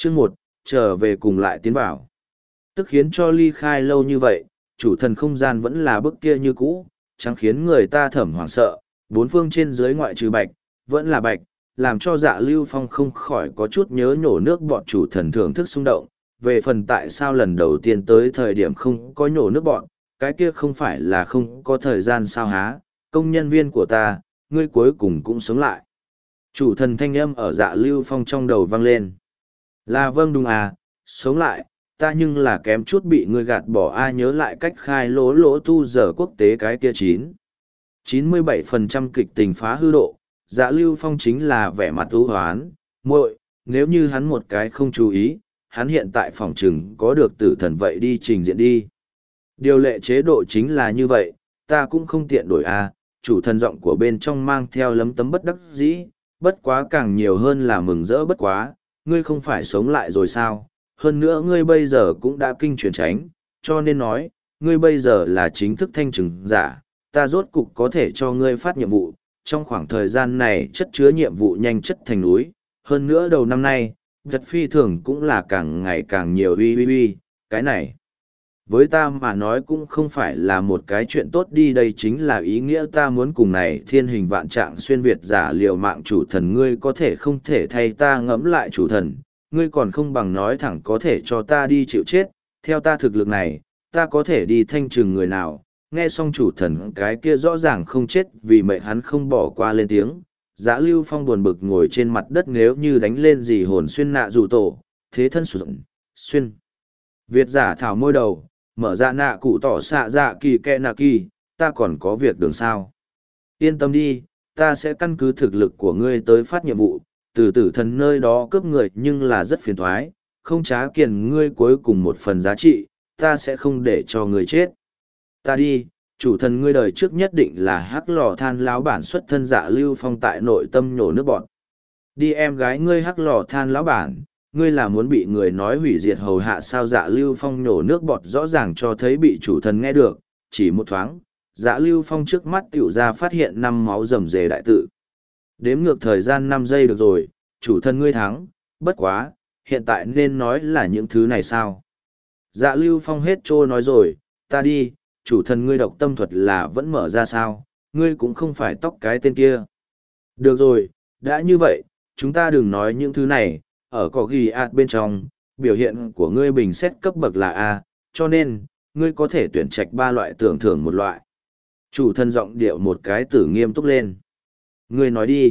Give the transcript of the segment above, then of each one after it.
Chương 1, trở về cùng lại tiến vào. Tức khiến cho ly khai lâu như vậy, chủ thần không gian vẫn là bức kia như cũ, chẳng khiến người ta thẩm hoảng sợ, bốn phương trên dưới ngoại trừ bạch, vẫn là bạch, làm cho Dạ Lưu Phong không khỏi có chút nhớ nhổ nước bọn chủ thần thưởng thức xung động. Về phần tại sao lần đầu tiên tới thời điểm không có nhổ nước bọn, cái kia không phải là không có thời gian sao há, công nhân viên của ta, ngươi cuối cùng cũng sống lại. Chủ thần thanh âm ở Dạ Lưu Phong trong đầu vang lên. Là vâng đúng à, sống lại, ta nhưng là kém chút bị ngươi gạt bỏ ai nhớ lại cách khai lỗ lỗ tu giờ quốc tế cái kia 97% kịch tình phá hư độ. Dạ Lưu Phong chính là vẻ mặt ưu hoán, muội, nếu như hắn một cái không chú ý, hắn hiện tại phòng trừng có được tử thần vậy đi trình diện đi. Điều lệ chế độ chính là như vậy, ta cũng không tiện đổi a. Chủ thần giọng của bên trong mang theo lấm tấm bất đắc dĩ, bất quá càng nhiều hơn là mừng rỡ bất quá, ngươi không phải sống lại rồi sao, hơn nữa ngươi bây giờ cũng đã kinh chuyển tránh, cho nên nói, ngươi bây giờ là chính thức thanh trừng giả, ta rốt cục có thể cho ngươi phát nhiệm vụ, trong khoảng thời gian này chất chứa nhiệm vụ nhanh chất thành núi, hơn nữa đầu năm nay, vật phi thường cũng là càng ngày càng nhiều uy, cái này. Với ta mà nói cũng không phải là một cái chuyện tốt đi, đây chính là ý nghĩa ta muốn cùng này thiên hình vạn trạng xuyên Việt giả liều mạng chủ thần, ngươi có thể không thể thay ta ngẫm lại chủ thần, ngươi còn không bằng nói thẳng có thể cho ta đi chịu chết, theo ta thực lực này, ta có thể đi thanh trừng người nào. Nghe xong chủ thần cái kia rõ ràng không chết vì mệnh hắn không bỏ qua lên tiếng. Dã Lưu Phong buồn bực ngồi trên mặt đất, nếu như đánh lên gì hồn xuyên nạ dù tổ, thế thân sử dụng, xuyên. Việt giả thảo môi đầu, mở ra nạ cụ tỏ xạ dạ kỳ kẹ nạ kỳ, ta còn có việc đường sao. Yên tâm đi, ta sẽ căn cứ thực lực của ngươi tới phát nhiệm vụ, từ tử thần nơi đó cướp người nhưng là rất phiền thoái, không trá kiền ngươi cuối cùng một phần giá trị, ta sẽ không để cho ngươi chết. Ta đi, chủ thần ngươi đời trước nhất định là hắc lò than lão bản xuất thân. Dạ Lưu Phong tại nội tâm nhổ nước bọn. Đi em gái ngươi hắc lò than lão bản, ngươi là muốn bị người nói hủy diệt hầu hạ sao? Dạ Lưu Phong nhổ nước bọt rõ ràng cho thấy bị chủ thần nghe được, chỉ một thoáng, Dạ Lưu Phong trước mắt tiểu ra phát hiện 5 máu rầm rề đại tự. Đếm ngược thời gian 5 giây được rồi, chủ thần ngươi thắng, bất quá, hiện tại nên nói là những thứ này sao? Dạ Lưu Phong hết trô nói rồi, ta đi, chủ thần ngươi độc tâm thuật là vẫn mở ra sao, ngươi cũng không phải tóc cái tên kia. Được rồi, đã như vậy, chúng ta đừng nói những thứ này, ở có ghi ạt bên trong, biểu hiện của ngươi bình xét cấp bậc là A, cho nên, ngươi có thể tuyển trạch 3 loại tưởng thưởng một loại. Chủ thần giọng điệu một cái tử nghiêm túc lên. Ngươi nói đi.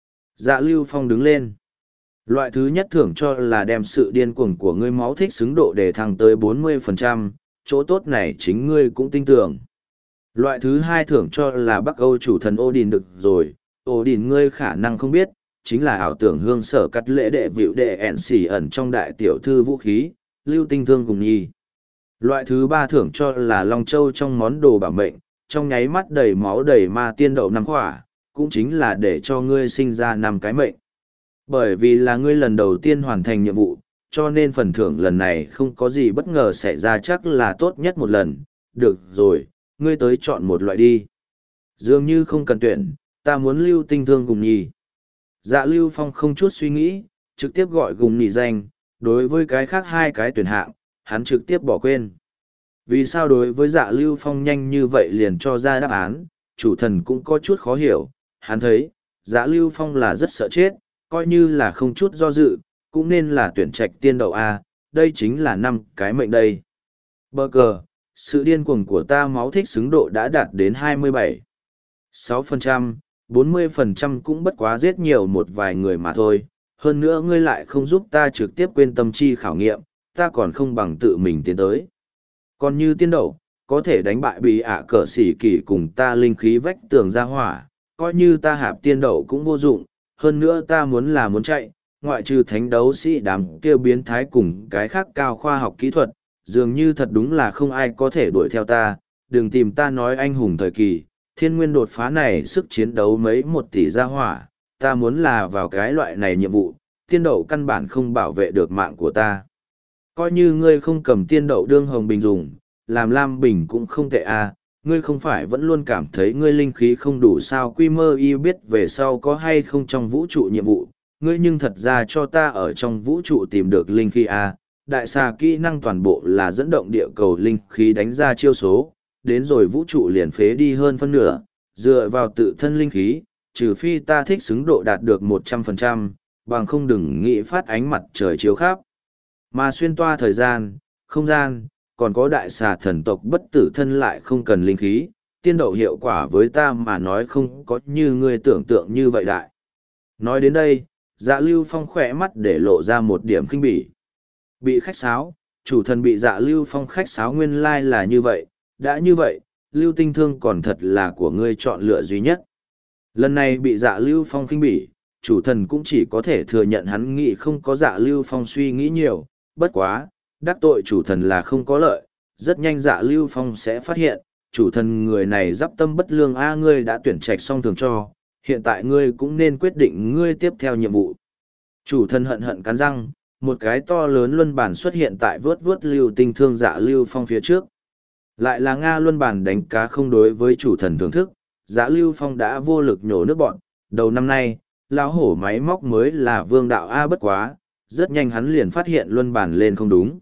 Dạ Lưu Phong đứng lên. Loại thứ nhất thưởng cho là đem sự điên cuồng của ngươi máu thích xứng độ để thăng tới 40%, chỗ tốt này chính ngươi cũng tin tưởng. Loại thứ hai thưởng cho là Bắc Âu chủ thần Odin được rồi, Odin ngươi khả năng không biết, chính là ảo tưởng hương sở cắt lễ đệ vịu đệ ẹn xỉ ẩn trong đại tiểu thư vũ khí, lưu tinh thương cùng nhi. Loại thứ ba thưởng cho là Long Châu trong món đồ bảo mệnh, trong nháy mắt đầy máu đầy ma tiên đậu 5 khỏa, cũng chính là để cho ngươi sinh ra 5 cái mệnh. Bởi vì là ngươi lần đầu tiên hoàn thành nhiệm vụ, cho nên phần thưởng lần này không có gì bất ngờ xảy ra, chắc là tốt nhất một lần. Được rồi, ngươi tới chọn một loại đi. Dường như không cần tuyển, ta muốn lưu tinh thương cùng nhì. Dạ Lưu Phong không chút suy nghĩ, trực tiếp gọi gùng nhì danh, đối với cái khác 2 cái tuyển hạng, hắn trực tiếp bỏ quên. Vì sao đối với Dạ Lưu Phong nhanh như vậy liền cho ra đáp án, chủ thần cũng có chút khó hiểu, hắn thấy, Dạ Lưu Phong là rất sợ chết, coi như là không chút do dự, cũng nên là tuyển trạch tiên đậu A, đây chính là 5 cái mệnh đây. Bờ cờ, sự điên cuồng của ta máu thích xứng độ đã đạt đến 27,6%, 40% cũng bất quá giết nhiều một vài người mà thôi, hơn nữa ngươi lại không giúp ta trực tiếp quên tâm chi khảo nghiệm, ta còn không bằng tự mình tiến tới. Còn như tiên đậu, có thể đánh bại bị ạ cờ xỉ kỳ cùng ta linh khí vách tường ra hỏa, coi như ta hạp tiên đậu cũng vô dụng, hơn nữa ta muốn là muốn chạy, ngoại trừ thánh đấu sĩ đám kêu biến thái cùng cái khác cao khoa học kỹ thuật, dường như thật đúng là không ai có thể đuổi theo ta, đừng tìm ta nói anh hùng thời kỳ, thiên nguyên đột phá này sức chiến đấu mấy 1 tỷ gia hỏa, ta muốn là vào cái loại này nhiệm vụ, tiên đậu căn bản không bảo vệ được mạng của ta. Coi như ngươi không cầm tiên đậu đương hồng bình dùng, làm lam bình cũng không tệ à, ngươi không phải vẫn luôn cảm thấy ngươi linh khí không đủ sao? Quy mơ y biết về sau có hay không trong vũ trụ nhiệm vụ, ngươi nhưng thật ra cho ta ở trong vũ trụ tìm được linh khí a. Đại xà kỹ năng toàn bộ là dẫn động địa cầu linh khí đánh ra chiêu số, đến rồi vũ trụ liền phế đi hơn phân nửa, dựa vào tự thân linh khí, trừ phi ta thích xứng độ đạt được 100%, bằng không đừng nghĩ phát ánh mặt trời chiếu khắp. Mà xuyên toa thời gian, không gian, còn có đại xà thần tộc bất tử thân lại không cần linh khí, tiên đậu hiệu quả với ta mà nói không có như ngươi tưởng tượng như vậy đại. Nói đến đây, Dạ Lưu Phong khỏe mắt để lộ ra một điểm khinh bỉ. Bị khách sáo, chủ thần bị Dạ Lưu Phong khách sáo nguyên lai là như vậy, đã như vậy, Lưu Tinh Thương còn thật là của ngươi chọn lựa duy nhất. Lần này bị Dạ Lưu Phong khinh bỉ, chủ thần cũng chỉ có thể thừa nhận hắn nghĩ không có Dạ Lưu Phong suy nghĩ nhiều, bất quá, đắc tội chủ thần là không có lợi, rất nhanh Dạ Lưu Phong sẽ phát hiện, chủ thần người này giáp tâm bất lương a, ngươi đã tuyển trạch xong thường cho, hiện tại ngươi cũng nên quyết định ngươi tiếp theo nhiệm vụ. Chủ thần hận hận cắn răng, một cái to lớn luân bản xuất hiện tại vớt vớt Lưu Tinh Thương Dạ Lưu Phong phía trước. Lại là Nga luân bản đánh cá không đối với chủ thần thưởng thức, Dạ Lưu Phong đã vô lực nhổ nước bọn, đầu năm nay, lão hổ máy móc mới là vương đạo a, bất quá, rất nhanh hắn liền phát hiện luân bản lên không đúng.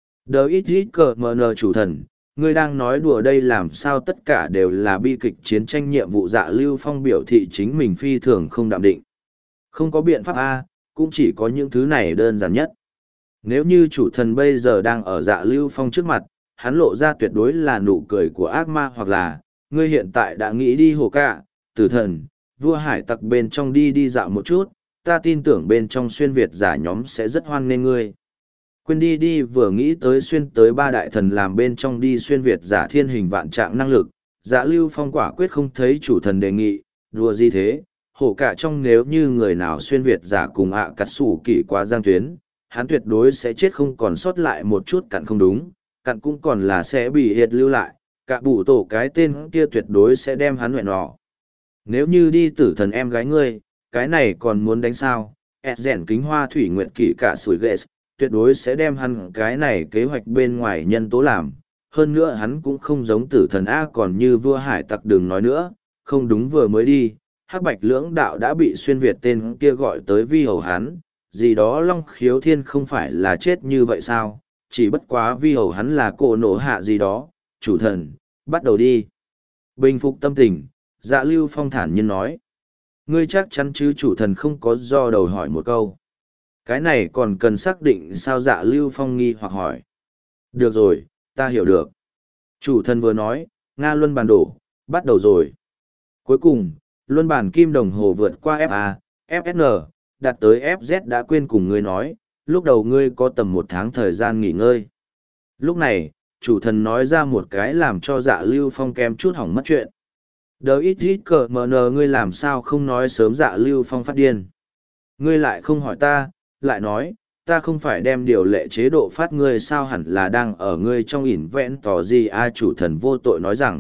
Đờ ít ít cờ mờ nờ chủ thần, ngươi đang nói đùa đây, làm sao tất cả đều là bi kịch chiến tranh nhiệm vụ. Dạ Lưu Phong biểu thị chính mình phi thường không đạm định. Không có biện pháp a, cũng chỉ có những thứ này đơn giản nhất. Nếu như chủ thần bây giờ đang ở Dạ Lưu Phong trước mặt, hắn lộ ra tuyệt đối là nụ cười của ác ma, hoặc là, ngươi hiện tại đã nghĩ đi hồ cả, tử thần, vua hải tặc bên trong đi dạo một chút, ta tin tưởng bên trong xuyên Việt giả nhóm sẽ rất hoan nghênh ngươi. Quên đi vừa nghĩ tới xuyên tới ba đại thần làm bên trong đi xuyên Việt giả thiên hình vạn trạng năng lực, Dạ Lưu Phong quả quyết không thấy chủ thần đề nghị, đùa gì thế, hổ cả trong nếu như người nào xuyên Việt giả cùng cắt sủ kỷ qua giang tuyến, hắn tuyệt đối sẽ chết không còn sót lại một chút cặn không đúng, cặn cũng còn là sẽ bị hiệt lưu lại, cả bụ tổ cái tên kia tuyệt đối sẽ đem hắn nguyện nọ. Nếu như đi tử thần em gái ngươi, cái này còn muốn đánh sao, rèn kính hoa thủy nguyện kỷ cả sủi ghê, tuyệt đối sẽ đem hắn cái này kế hoạch bên ngoài nhân tố làm. Hơn nữa hắn cũng không giống tử thần A, còn như vua hải tặc đừng nói nữa, không đúng vừa mới đi, hắc bạch lưỡng đạo đã bị xuyên Việt tên kia gọi tới vi hầu hắn, gì đó Long Khiếu Thiên không phải là chết như vậy sao, chỉ bất quá vi hầu hắn là cổ nổ hạ gì đó, chủ thần, bắt đầu đi. Bình phục tâm tình, Dạ Lưu Phong thản nhiên nói. Ngươi chắc chắn chứ, chủ thần không có do đầu hỏi một câu. Cái này còn cần xác định sao? Dạ Lưu Phong nghi hoặc hỏi. Được rồi, ta hiểu được. Chủ thần vừa nói, Nga luân bàn đổ, bắt đầu rồi. Cuối cùng, luân bàn kim đồng hồ vượt qua FA, FSN, đạt tới FZ đã quên cùng ngươi nói, lúc đầu ngươi có tầm 1 tháng thời gian nghỉ ngơi. Lúc này, chủ thần nói ra một cái làm cho Dạ Lưu Phong kém chút hỏng mất chuyện. Đờ ít ít cờ mờ nờ, ngươi làm sao không nói sớm? Dạ Lưu Phong phát điên. Ngươi lại không hỏi ta, lại nói, ta không phải đem điều lệ chế độ phát ngươi sao? Hẳn là đang ở ngươi trong ỉn vẹn tỏ gì a? Chủ thần vô tội nói rằng.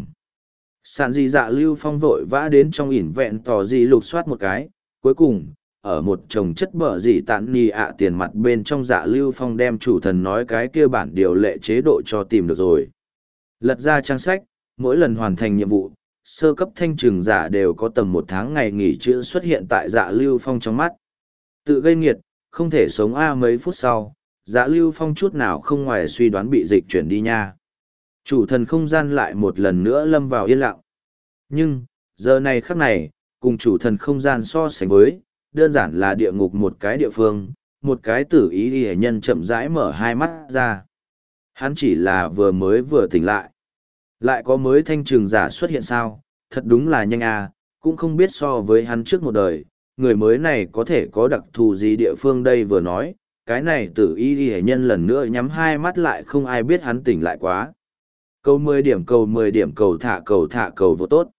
Sạn gì? Dạ Lưu Phong vội vã đến trong ỉn vẹn tỏ gì lục soát một cái, cuối cùng, ở một chồng chất bở gì tạn nì tiền mặt bên trong, Dạ Lưu Phong đem chủ thần nói cái kia bản điều lệ chế độ cho tìm được rồi. Lật ra trang sách, mỗi lần hoàn thành nhiệm vụ, sơ cấp thanh trừng giả đều có tầm 1 tháng ngày nghỉ chữa xuất hiện tại Dạ Lưu Phong trong mắt. Tự gây nghiệt, không thể sống mấy phút sau, Dạ Lưu Phong chút nào không ngoài suy đoán bị dịch chuyển đi nha. Chủ thần không gian lại một lần nữa lâm vào yên lặng. Nhưng, giờ này khắc này, cùng chủ thần không gian so sánh với, đơn giản là địa ngục một cái địa phương, một cái tử ý hệ nhân chậm rãi mở hai mắt ra. Hắn chỉ là vừa tỉnh lại. Lại có mới thanh trừng giả xuất hiện sao? Thật đúng là nhanh à, cũng không biết so với hắn trước một đời, người mới này có thể có đặc thù gì địa phương đây. Vừa nói, cái này tử y hệ nhân lần nữa nhắm hai mắt lại, không ai biết hắn tỉnh lại quá. Cầu 10 điểm, cầu 10 điểm, cầu thả cầu vô tốt.